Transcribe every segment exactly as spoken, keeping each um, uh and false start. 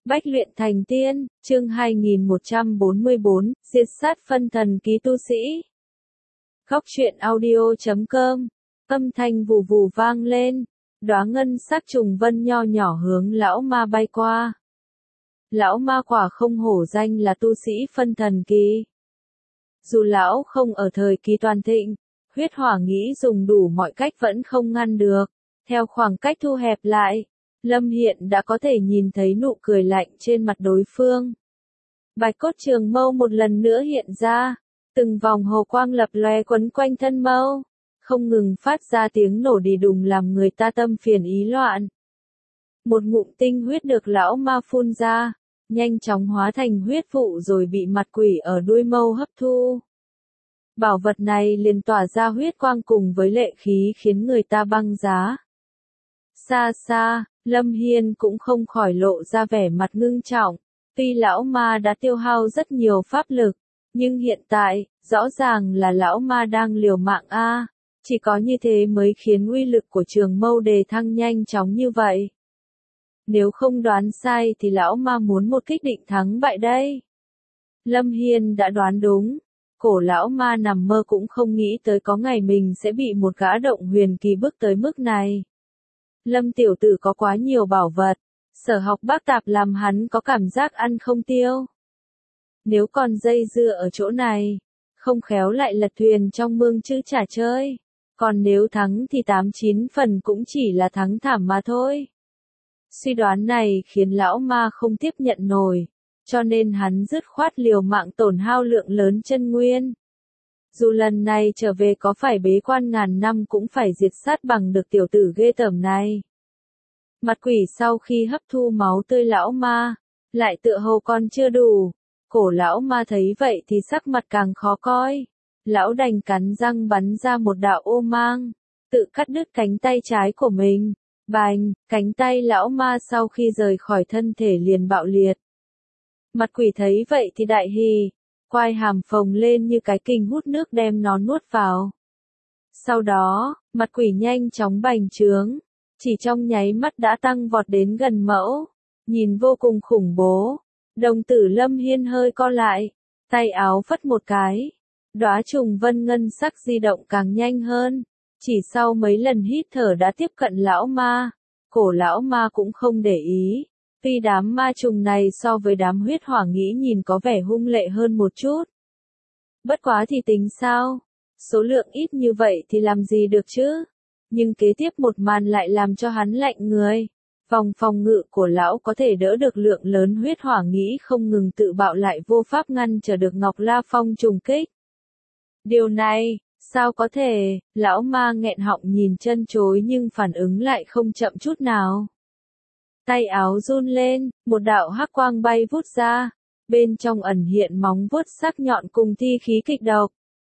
Bách luyện thành tiên, chương hai nghìn một trăm bốn mươi bốn, diệt sát phân thần ký tu sĩ. Góc truyện audio chấm com, âm thanh vù vù vang lên, đóa ngân sắc trùng vân nho nhỏ hướng lão ma bay qua. Lão ma quả không hổ danh là tu sĩ phân thần kỳ. Dù lão không ở thời kỳ toàn thịnh, huyết hỏa nghĩ dùng đủ mọi cách vẫn không ngăn được. Theo khoảng cách thu hẹp lại, Lâm Hiện đã có thể nhìn thấy nụ cười lạnh trên mặt đối phương. Bạch cốt trường mâu một lần nữa hiện ra, từng vòng hồ quang lập lòe quấn quanh thân mâu, không ngừng phát ra tiếng nổ đì đùng làm người ta tâm phiền ý loạn. Một ngụm tinh huyết được lão ma phun ra, nhanh chóng hóa thành huyết vụ rồi bị mặt quỷ ở đuôi mâu hấp thu. Bảo vật này liền tỏa ra huyết quang cùng với lệ khí khiến người ta băng giá. Xa xa, Lâm Hiên cũng không khỏi lộ ra vẻ mặt ngưng trọng, tuy lão ma đã tiêu hao rất nhiều pháp lực, nhưng hiện tại, rõ ràng là lão ma đang liều mạng a, chỉ có như thế mới khiến uy lực của trường mâu đề thăng nhanh chóng như vậy. Nếu không đoán sai thì lão ma muốn một kích định thắng bại đây. Lâm Hiên đã đoán đúng, cổ lão ma nằm mơ cũng không nghĩ tới có ngày mình sẽ bị một gã động huyền kỳ bước tới mức này. Lâm tiểu tử có quá nhiều bảo vật, sở học bác tạp làm hắn có cảm giác ăn không tiêu. Nếu còn dây dưa ở chỗ này, không khéo lại lật thuyền trong mương chữ trả chơi, còn nếu thắng thì tám chín phần cũng chỉ là thắng thảm mà thôi. Suy đoán này khiến lão ma không tiếp nhận nổi, cho nên hắn dứt khoát liều mạng tổn hao lượng lớn chân nguyên. Dù lần này trở về có phải bế quan ngàn năm cũng phải diệt sát bằng được tiểu tử ghê tởm này. Mặt quỷ sau khi hấp thu máu tươi lão ma, lại tựa hồ còn chưa đủ. Cổ lão ma thấy vậy thì sắc mặt càng khó coi. Lão đành cắn răng bắn ra một đạo ô mang, tự cắt đứt cánh tay trái của mình. Bành, cánh tay lão ma sau khi rời khỏi thân thể liền bạo liệt. Mặt quỷ thấy vậy thì đại hỉ, quai hàm phồng lên như cái kình hút nước đem nó nuốt vào. Sau đó, mặt quỷ nhanh chóng bành trướng, chỉ trong nháy mắt đã tăng vọt đến gần mẫu, nhìn vô cùng khủng bố. Đồng tử Lâm Hiên hơi co lại, tay áo phất một cái, đóa trùng vân ngân sắc di động càng nhanh hơn, chỉ sau mấy lần hít thở đã tiếp cận lão ma. Cổ lão ma cũng không để ý, tuy đám ma trùng này so với đám huyết hỏa nghĩ nhìn có vẻ hung lệ hơn một chút. Bất quá thì tính sao, số lượng ít như vậy thì làm gì được chứ, nhưng kế tiếp một màn lại làm cho hắn lạnh người. Vòng phòng ngự của lão có thể đỡ được lượng lớn huyết hỏa nghĩ không ngừng tự bạo lại vô pháp ngăn trở được Ngọc La Phong trùng kích. Điều này, sao có thể, lão ma nghẹn họng nhìn chân chối nhưng phản ứng lại không chậm chút nào. Tay áo run lên, một đạo hắc quang bay vút ra, bên trong ẩn hiện móng vuốt sắc nhọn cùng thi khí kịch độc.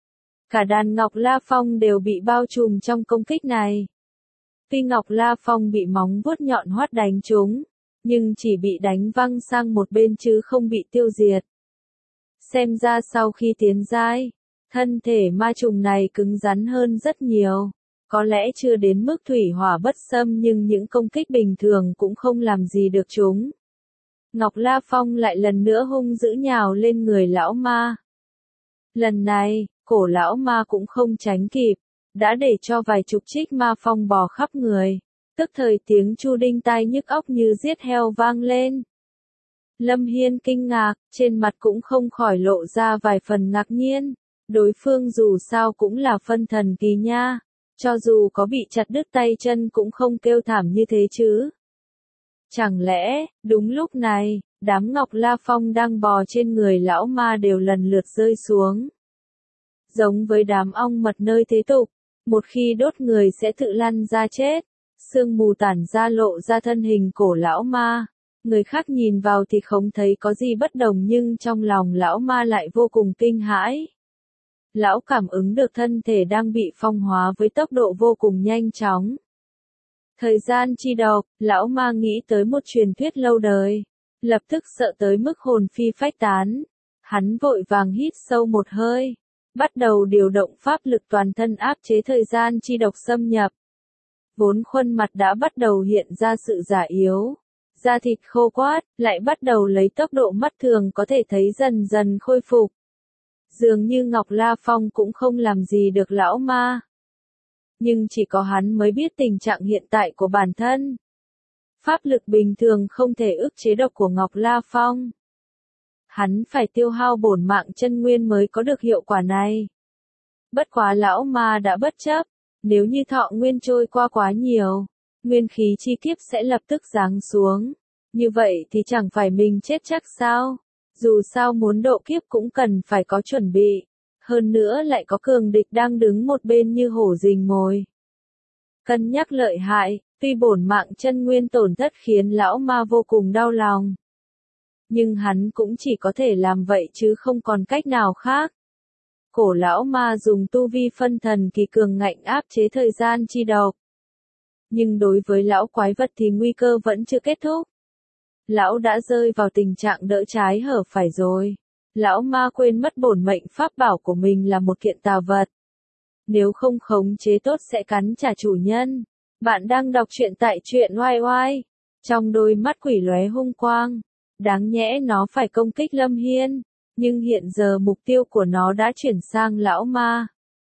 Cả đàn Ngọc La Phong đều bị bao trùm trong công kích này. Tuy Ngọc La Phong bị móng vuốt nhọn hoắt đánh trúng, nhưng chỉ bị đánh văng sang một bên chứ không bị tiêu diệt. Xem ra sau khi tiến giai, thân thể ma trùng này cứng rắn hơn rất nhiều, có lẽ chưa đến mức thủy hỏa bất xâm nhưng những công kích bình thường cũng không làm gì được chúng. Ngọc La Phong lại lần nữa hung dữ nhào lên người lão ma. Lần này, cổ lão ma cũng không tránh kịp, đã để cho vài chục trích ma phong bò khắp người, tức thời tiếng chu đinh tai nhức óc như giết heo vang lên. Lâm Hiên kinh ngạc, trên mặt cũng không khỏi lộ ra vài phần ngạc nhiên, đối phương dù sao cũng là phân thần kỳ nha, cho dù có bị chặt đứt tay chân cũng không kêu thảm như thế chứ. Chẳng lẽ, đúng lúc này, đám Ngọc La Phong đang bò trên người lão ma đều lần lượt rơi xuống. Giống với đám ong mật nơi thế tục, một khi đốt người sẽ tự lăn ra chết, sương mù tản ra lộ ra thân hình cổ lão ma. Người khác nhìn vào thì không thấy có gì bất đồng nhưng trong lòng lão ma lại vô cùng kinh hãi. Lão cảm ứng được thân thể đang bị phong hóa với tốc độ vô cùng nhanh chóng. Thời gian chi độc, lão ma nghĩ tới một truyền thuyết lâu đời, lập tức sợ tới mức hồn phi phách tán. Hắn vội vàng hít sâu một hơi, bắt đầu điều động pháp lực toàn thân áp chế thời gian chi độc xâm nhập. Vốn khuôn mặt đã bắt đầu hiện ra sự già yếu, da thịt khô quắt, lại bắt đầu lấy tốc độ mắt thường có thể thấy dần dần khôi phục. Dường như Ngọc La Phong cũng không làm gì được lão ma. Nhưng chỉ có hắn mới biết tình trạng hiện tại của bản thân. Pháp lực bình thường không thể ức chế độc của Ngọc La Phong. Hắn phải tiêu hao bổn mạng chân nguyên mới có được hiệu quả này. Bất quá lão ma đã bất chấp, nếu như thọ nguyên trôi qua quá nhiều, nguyên khí chi kiếp sẽ lập tức giáng xuống. Như vậy thì chẳng phải mình chết chắc sao? Dù sao muốn độ kiếp cũng cần phải có chuẩn bị. Hơn nữa lại có cường địch đang đứng một bên như hổ rình mồi. Cân nhắc lợi hại, tuy bổn mạng chân nguyên tổn thất khiến lão ma vô cùng đau lòng. Nhưng hắn cũng chỉ có thể làm vậy chứ không còn cách nào khác. Cổ lão ma dùng tu vi phân thần kỳ cường ngạnh áp chế thời gian chi độc. Nhưng đối với lão quái vật thì nguy cơ vẫn chưa kết thúc. Lão đã rơi vào tình trạng đỡ trái hở phải rồi. Lão ma quên mất bổn mệnh pháp bảo của mình là một kiện tà vật. Nếu không khống chế tốt sẽ cắn trả chủ nhân. Bạn đang đọc truyện tại truyện oai oai. Trong đôi mắt quỷ lóe hung quang. Đáng nhẽ nó phải công kích Lâm Hiên. Nhưng hiện giờ mục tiêu của nó đã chuyển sang lão ma.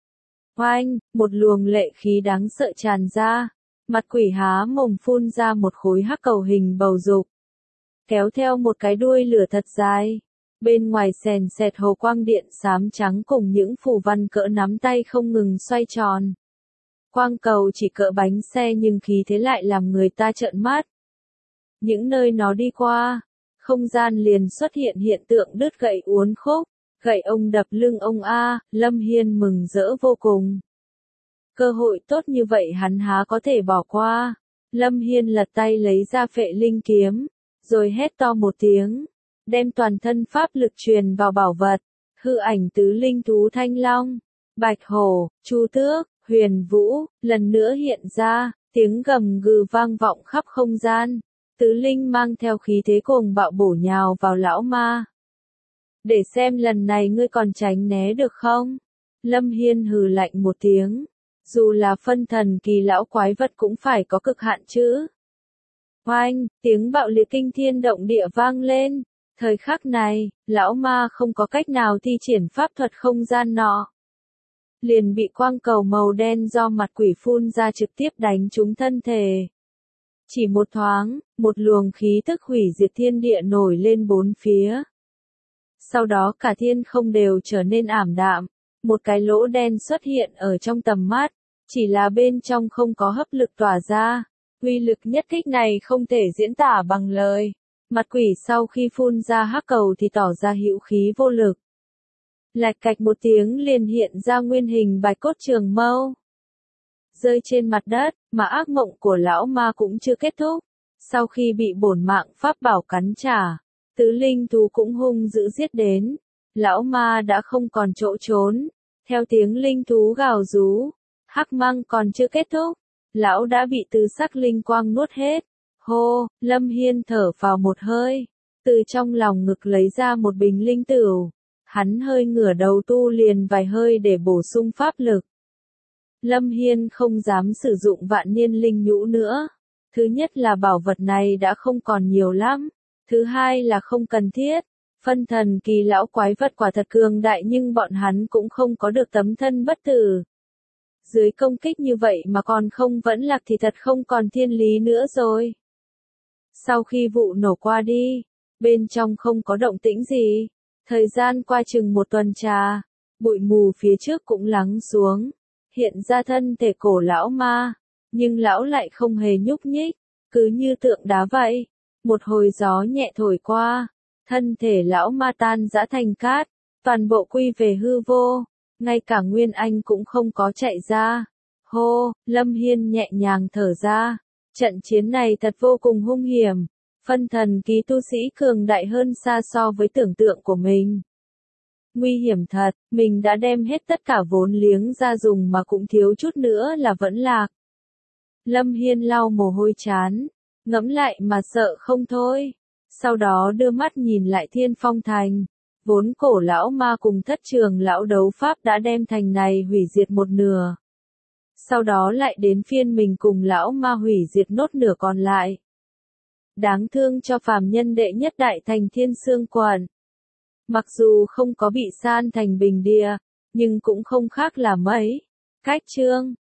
Oanh, một luồng lệ khí đáng sợ tràn ra. Mặt quỷ há mồm phun ra một khối hắc cầu hình bầu dục. Kéo theo một cái đuôi lửa thật dài. Bên ngoài sèn sẹt hồ quang điện xám trắng cùng những phù văn cỡ nắm tay không ngừng xoay tròn. Quang cầu chỉ cỡ bánh xe nhưng khí thế lại làm người ta trợn mắt. Những nơi nó đi qua, không gian liền xuất hiện hiện tượng đứt gậy uốn khúc, gậy ông đập lưng ông A, Lâm Hiên mừng rỡ vô cùng. Cơ hội tốt như vậy hắn há có thể bỏ qua. Lâm Hiên lật tay lấy ra phệ linh kiếm, rồi hét to một tiếng, đem toàn thân pháp lực truyền vào bảo vật, hư ảnh tứ linh thú thanh long, bạch hổ, chu tước, huyền vũ, lần nữa hiện ra, tiếng gầm gừ vang vọng khắp không gian, tứ linh mang theo khí thế cuồng bạo bổ nhào vào lão ma. Để xem lần này ngươi còn tránh né được không? Lâm Hiên hừ lạnh một tiếng, dù là phân thần kỳ lão quái vật cũng phải có cực hạn chứ. Oanh, tiếng bạo liệt kinh thiên động địa vang lên. Thời khắc này, lão ma không có cách nào thi triển pháp thuật không gian nọ. Liền bị quang cầu màu đen do mặt quỷ phun ra trực tiếp đánh trúng thân thể. Chỉ một thoáng, một luồng khí tức hủy diệt thiên địa nổi lên bốn phía. Sau đó cả thiên không đều trở nên ảm đạm. Một cái lỗ đen xuất hiện ở trong tầm mắt, chỉ là bên trong không có hấp lực tỏa ra. Uy lực nhất kích này không thể diễn tả bằng lời. Mặt quỷ sau khi phun ra hắc cầu thì tỏ ra hữu khí vô lực. Lạch cạch một tiếng liền hiện ra nguyên hình bạch cốt trường mâu. Rơi trên mặt đất, mà ác mộng của lão ma cũng chưa kết thúc. Sau khi bị bổn mạng pháp bảo cắn trả, tứ linh thú cũng hung dữ giết đến. Lão ma đã không còn chỗ trốn. Theo tiếng linh thú gào rú, hắc măng còn chưa kết thúc. Lão đã bị tứ sắc linh quang nuốt hết. Hô, Lâm Hiên thở vào một hơi. Từ trong lòng ngực lấy ra một bình linh tửu. Hắn hơi ngửa đầu tu liền vài hơi để bổ sung pháp lực. Lâm Hiên không dám sử dụng vạn niên linh nhũ nữa. Thứ nhất là bảo vật này đã không còn nhiều lắm. Thứ hai là không cần thiết. Phân thần kỳ lão quái vật quả thật cường đại nhưng bọn hắn cũng không có được tấm thân bất tử. Dưới công kích như vậy mà còn không vẫn lạc thì thật không còn thiên lý nữa rồi. Sau khi vụ nổ qua đi, bên trong không có động tĩnh gì. Thời gian qua chừng một tuần trà, bụi mù phía trước cũng lắng xuống. Hiện ra thân thể cổ lão ma, nhưng lão lại không hề nhúc nhích, cứ như tượng đá vậy. Một hồi gió nhẹ thổi qua, thân thể lão ma tan rã thành cát, toàn bộ quy về hư vô, ngay cả Nguyên Anh cũng không có chạy ra. Hô, Lâm Hiên nhẹ nhàng thở ra, trận chiến này thật vô cùng hung hiểm, phân thần ký tu sĩ cường đại hơn xa so với tưởng tượng của mình. Nguy hiểm thật, mình đã đem hết tất cả vốn liếng ra dùng mà cũng thiếu chút nữa là vẫn lạc. Lâm Hiên lau mồ hôi chán, ngẫm lại mà sợ không thôi. Sau đó đưa mắt nhìn lại Thiên Phong Thành. Vốn cổ lão ma cùng thất trường lão đấu pháp đã đem thành này hủy diệt một nửa. Sau đó lại đến phiên mình cùng lão ma hủy diệt nốt nửa còn lại. đáng thương cho phàm nhân đệ nhất đại thành Thiên Sương Quận. Mặc dù không có bị san thành bình địa, nhưng cũng không khác là mấy. Cách chương